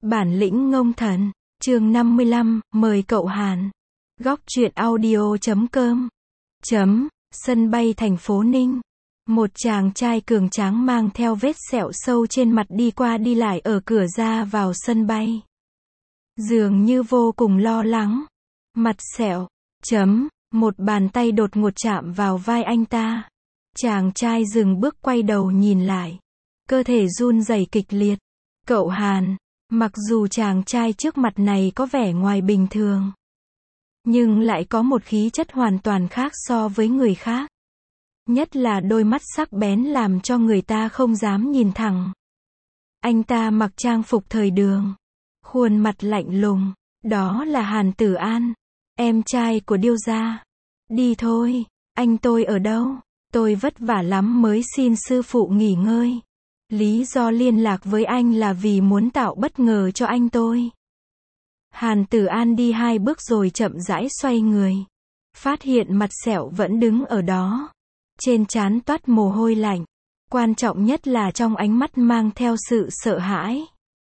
Bản lĩnh ngông thần, chương 55, mời cậu Hàn. Góc truyện audio.com. Sân bay thành phố Ninh. Một chàng trai cường tráng mang theo vết sẹo sâu trên mặt đi qua đi lại ở cửa ra vào sân bay. Dường như vô cùng lo lắng. Mặt sẹo. Một bàn tay đột ngột chạm vào vai anh ta. Chàng trai dừng bước quay đầu nhìn lại. Cơ thể run rẩy kịch liệt. Cậu Hàn. Mặc dù chàng trai trước mặt này có vẻ ngoài bình thường, nhưng lại có một khí chất hoàn toàn khác so với người khác. Nhất là đôi mắt sắc bén làm cho người ta không dám nhìn thẳng. Anh ta mặc trang phục thời đường, khuôn mặt lạnh lùng. Đó là Hàn Tử An, em trai của Điêu gia. Đi thôi, anh tôi ở đâu? Tôi vất vả lắm mới xin sư phụ nghỉ ngơi. Lý do liên lạc với anh là vì muốn tạo bất ngờ cho anh tôi. Hàn Tử An đi 2 bước rồi chậm rãi xoay người. Phát hiện mặt sẹo vẫn đứng ở đó. Trên trán toát mồ hôi lạnh. Quan trọng nhất là trong ánh mắt mang theo sự sợ hãi.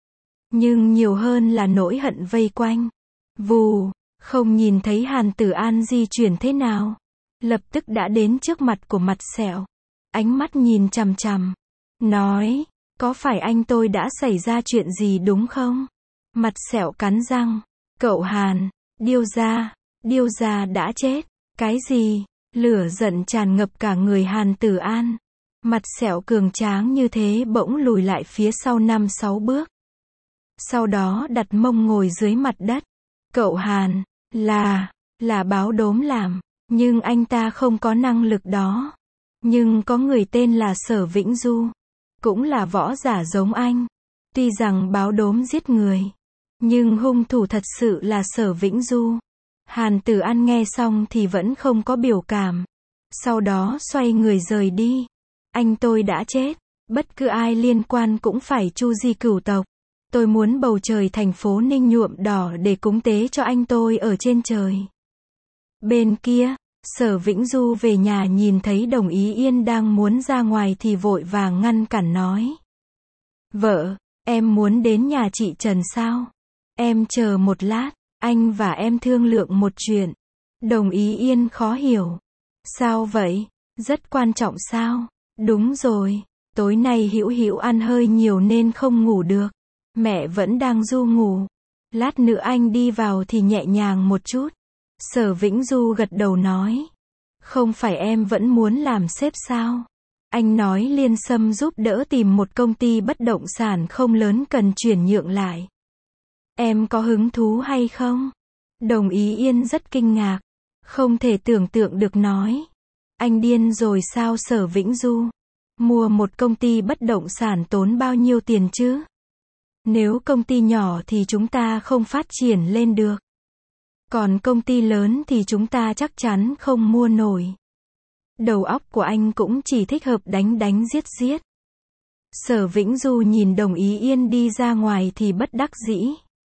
Nhưng nhiều hơn là nỗi hận vây quanh. Vù, không nhìn thấy Hàn Tử An di chuyển thế nào. Lập tức đã đến trước mặt của mặt sẹo. Ánh mắt nhìn chằm chằm. Nói, có phải anh tôi đã xảy ra chuyện gì đúng không? Mặt sẹo cắn răng. Cậu Hàn, Điêu gia đã chết. Cái gì? Lửa giận tràn ngập cả người Hàn Tử An. Mặt sẹo cường tráng như thế bỗng lùi lại phía sau 5-6 bước. Sau đó đặt mông ngồi dưới mặt đất. Cậu Hàn, là báo đốm làm, nhưng anh ta không có năng lực đó. Nhưng có người tên là Sở Vĩnh Du, cũng là võ giả giống anh. Tuy rằng báo đốm giết người, nhưng hung thủ thật sự là Sở Vĩnh Du. Hàn Tử An nghe xong thì vẫn không có biểu cảm. Sau đó xoay người rời đi. Anh tôi đã chết. Bất cứ ai liên quan cũng phải tru di cửu tộc. Tôi muốn bầu trời thành phố Ninh nhuộm đỏ để cúng tế cho anh tôi ở trên trời. Bên kia, Sở Vĩnh Du về nhà nhìn thấy Đồng Ý Yên đang muốn ra ngoài thì vội vàng ngăn cản nói. Vợ, em muốn đến nhà chị Trần sao? Em chờ một lát, anh và em thương lượng một chuyện. Đồng Ý Yên khó hiểu. Sao vậy? Rất quan trọng sao? Đúng rồi, tối nay Hữu ăn hơi nhiều nên không ngủ được. Mẹ vẫn đang ru ngủ. Lát nữa anh đi vào thì nhẹ nhàng một chút. Sở Vĩnh Du gật đầu nói. Không phải em vẫn muốn làm sếp sao? Anh nói Liên Sâm giúp đỡ tìm một công ty bất động sản không lớn cần chuyển nhượng lại. Em có hứng thú hay không? Đồng Ý Yên rất kinh ngạc. Không thể tưởng tượng được nói. Anh điên rồi sao Sở Vĩnh Du? Mua một công ty bất động sản tốn bao nhiêu tiền chứ? Nếu công ty nhỏ thì chúng ta không phát triển lên được. Còn công ty lớn thì chúng ta chắc chắn không mua nổi. Đầu óc của anh cũng chỉ thích hợp đánh giết. Sở Vĩnh Du nhìn Đồng Ý Yên đi ra ngoài thì bất đắc dĩ.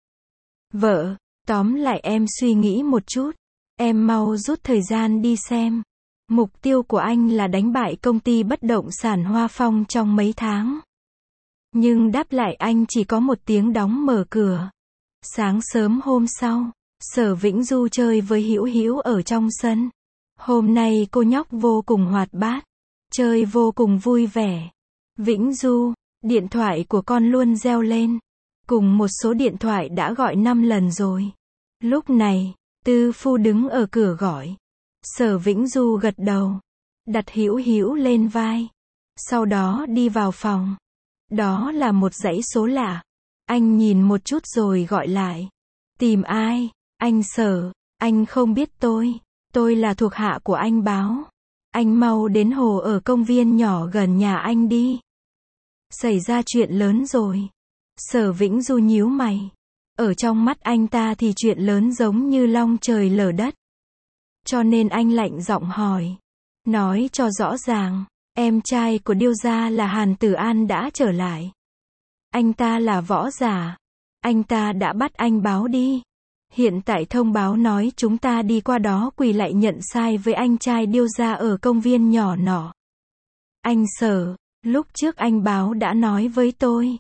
Vợ, tóm lại em suy nghĩ một chút. Em mau rút thời gian đi xem. Mục tiêu của anh là đánh bại công ty bất động sản Hoa Phong trong mấy tháng. Nhưng đáp lại anh chỉ có 1 tiếng đóng mở cửa. Sáng sớm hôm sau, Sở Vĩnh Du chơi với Hữu ở trong sân. Hôm nay cô nhóc vô cùng hoạt bát, chơi vô cùng vui vẻ. Vĩnh Du, điện thoại của con luôn reo lên. Cùng một số điện thoại đã gọi 5 lần rồi. Lúc này, Tư Phu đứng ở cửa gọi. Sở Vĩnh Du gật đầu, đặt Hữu lên vai. Sau đó đi vào phòng. Đó là một dãy số lạ. Anh nhìn một chút rồi gọi lại. Tìm ai? Anh Sở, anh không biết tôi là thuộc hạ của anh Báo. Anh mau đến hồ ở công viên nhỏ gần nhà anh đi. Xảy ra chuyện lớn rồi. Sở Vĩnh Du nhíu mày. Ở trong mắt anh ta thì chuyện lớn giống như long trời lở đất. Cho nên anh lạnh giọng hỏi. Nói cho rõ ràng, em trai của Điêu gia là Hàn Tử An đã trở lại. Anh ta là võ giả. Anh ta đã bắt anh Báo đi. Hiện tại thông báo nói chúng ta đi qua đó quỳ lạy nhận sai với anh trai Điêu gia ở công viên nhỏ nọ. Anh Sở, lúc trước anh Báo đã nói với tôi.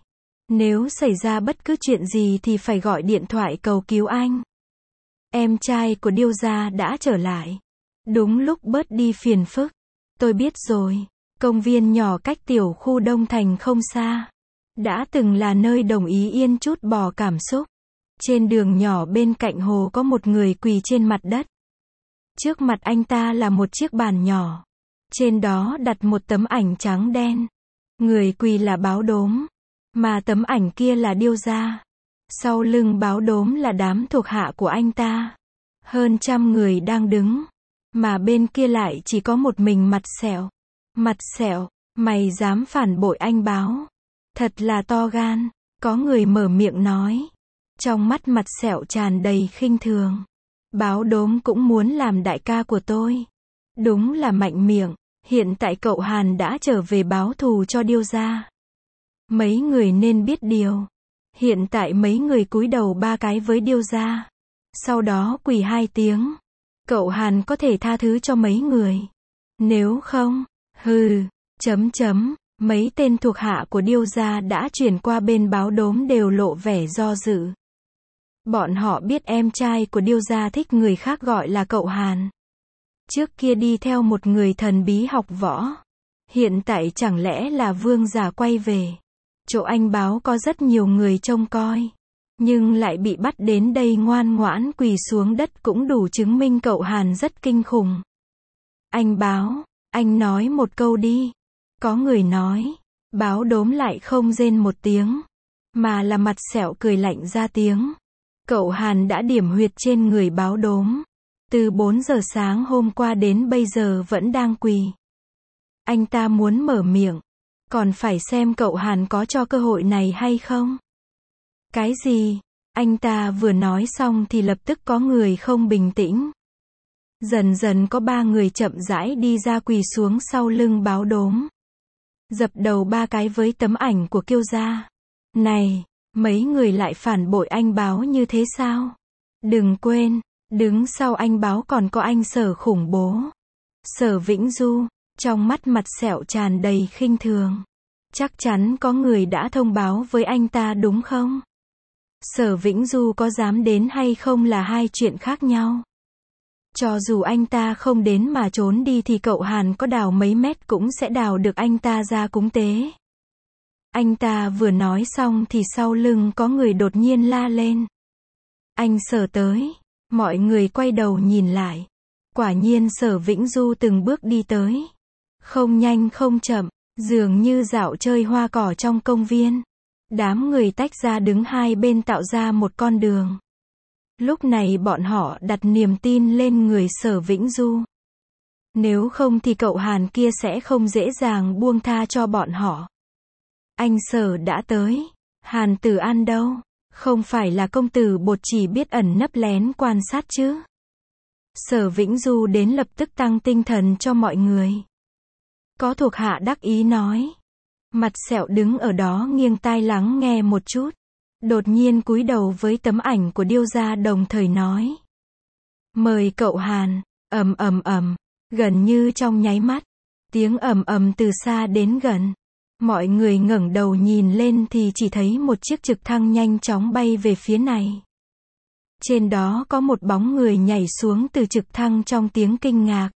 Nếu xảy ra bất cứ chuyện gì thì phải gọi điện thoại cầu cứu anh. Em trai của điêu gia đã trở lại. Đúng lúc bớt đi phiền phức. Tôi biết rồi. Công viên nhỏ cách tiểu khu Đông Thành không xa. Đã từng là nơi Đồng Ý Yên trút bỏ cảm xúc. Trên đường nhỏ bên cạnh hồ có một người quỳ trên mặt đất. Trước mặt anh ta là một chiếc bàn nhỏ. Trên đó đặt một tấm ảnh trắng đen. Người quỳ là Báo Đốm. Mà tấm ảnh kia là điêu gia. Sau lưng Báo Đốm là đám thuộc hạ của anh ta. Hơn 100 người đang đứng. Mà bên kia lại chỉ có một mình Mặt Sẹo. Mặt Sẹo, mày dám phản bội anh Báo. Thật là to gan. Có người mở miệng nói. Trong mắt Mặt Sẹo tràn đầy khinh thường. Báo Đốm cũng muốn làm đại ca của tôi. Đúng là mạnh miệng. Hiện tại cậu Hàn đã trở về báo thù cho điêu gia. Mấy người nên biết điều. Hiện tại mấy người cúi đầu 3 cái với điêu gia. Sau đó quỳ 2 tiếng. Cậu Hàn có thể tha thứ cho mấy người. Nếu không, mấy tên thuộc hạ của điêu gia đã chuyển qua bên Báo Đốm đều lộ vẻ do dự. Bọn họ biết em trai của điêu gia thích người khác gọi là cậu Hàn. Trước kia đi theo một người thần bí học võ. Hiện tại chẳng lẽ là vương giả quay về. Chỗ anh Báo có rất nhiều người trông coi. Nhưng lại bị bắt đến đây ngoan ngoãn quỳ xuống đất cũng đủ chứng minh cậu Hàn rất kinh khủng. Anh Báo, anh nói một câu đi. Có người nói. Báo Đốm lại không rên một tiếng. Mà là Mặt Sẹo cười lạnh ra tiếng. Cậu Hàn đã điểm huyệt trên người Báo Đốm. Từ 4 giờ sáng hôm qua đến bây giờ vẫn đang quỳ. Anh ta muốn mở miệng. Còn phải xem cậu Hàn có cho cơ hội này hay không. Cái gì? Anh ta vừa nói xong thì lập tức có người không bình tĩnh. Dần dần có 3 người chậm rãi đi ra quỳ xuống sau lưng Báo Đốm. Dập đầu 3 cái với tấm ảnh của Kiêu gia. Này, mấy người lại phản bội anh Báo như thế sao? Đừng quên, đứng sau anh Báo còn có anh Sở khủng bố. Sở Vĩnh Du, trong mắt Mặt Sẹo tràn đầy khinh thường. Chắc chắn có người đã thông báo với anh ta đúng không? Sở Vĩnh Du có dám đến hay không là hai chuyện khác nhau. Cho dù anh ta không đến mà trốn đi thì cậu Hàn có đào mấy mét cũng sẽ đào được anh ta ra cúng tế. Anh ta vừa nói xong thì sau lưng có người đột nhiên la lên. Anh Sở tới. Mọi người quay đầu nhìn lại. Quả nhiên Sở Vĩnh Du từng bước đi tới. Không nhanh không chậm, dường như dạo chơi hoa cỏ trong công viên. Đám người tách ra đứng hai bên tạo ra một con đường. Lúc này bọn họ đặt niềm tin lên người Sở Vĩnh Du. Nếu không thì cậu Hàn kia sẽ không dễ dàng buông tha cho bọn họ. Anh Sở đã tới. Hàn Tử An đâu? Không phải là công tử bột chỉ biết ẩn nấp lén quan sát chứ? Sở Vĩnh Du đến lập tức tăng tinh thần cho mọi người. Có thuộc hạ đắc ý nói. Mặt Sẹo đứng ở đó nghiêng tai lắng nghe một chút. Đột nhiên cúi đầu với tấm ảnh của điêu gia đồng thời nói. Mời cậu Hàn. Ầm ầm ầm. Gần như trong nháy mắt. Tiếng ầm ầm từ xa đến gần. Mọi người ngẩng đầu nhìn lên thì chỉ thấy một chiếc trực thăng nhanh chóng bay về phía này. Trên đó có một bóng người nhảy xuống từ trực thăng trong tiếng kinh ngạc.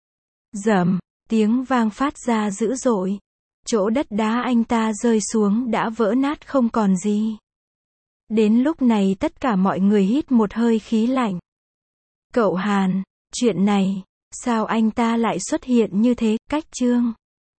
Rầm, tiếng vang phát ra dữ dội. Chỗ đất đá anh ta rơi xuống đã vỡ nát không còn gì. Đến lúc này tất cả mọi người hít một hơi khí lạnh. Cậu Hàn, chuyện này, sao anh ta lại xuất hiện như thế? Cách chương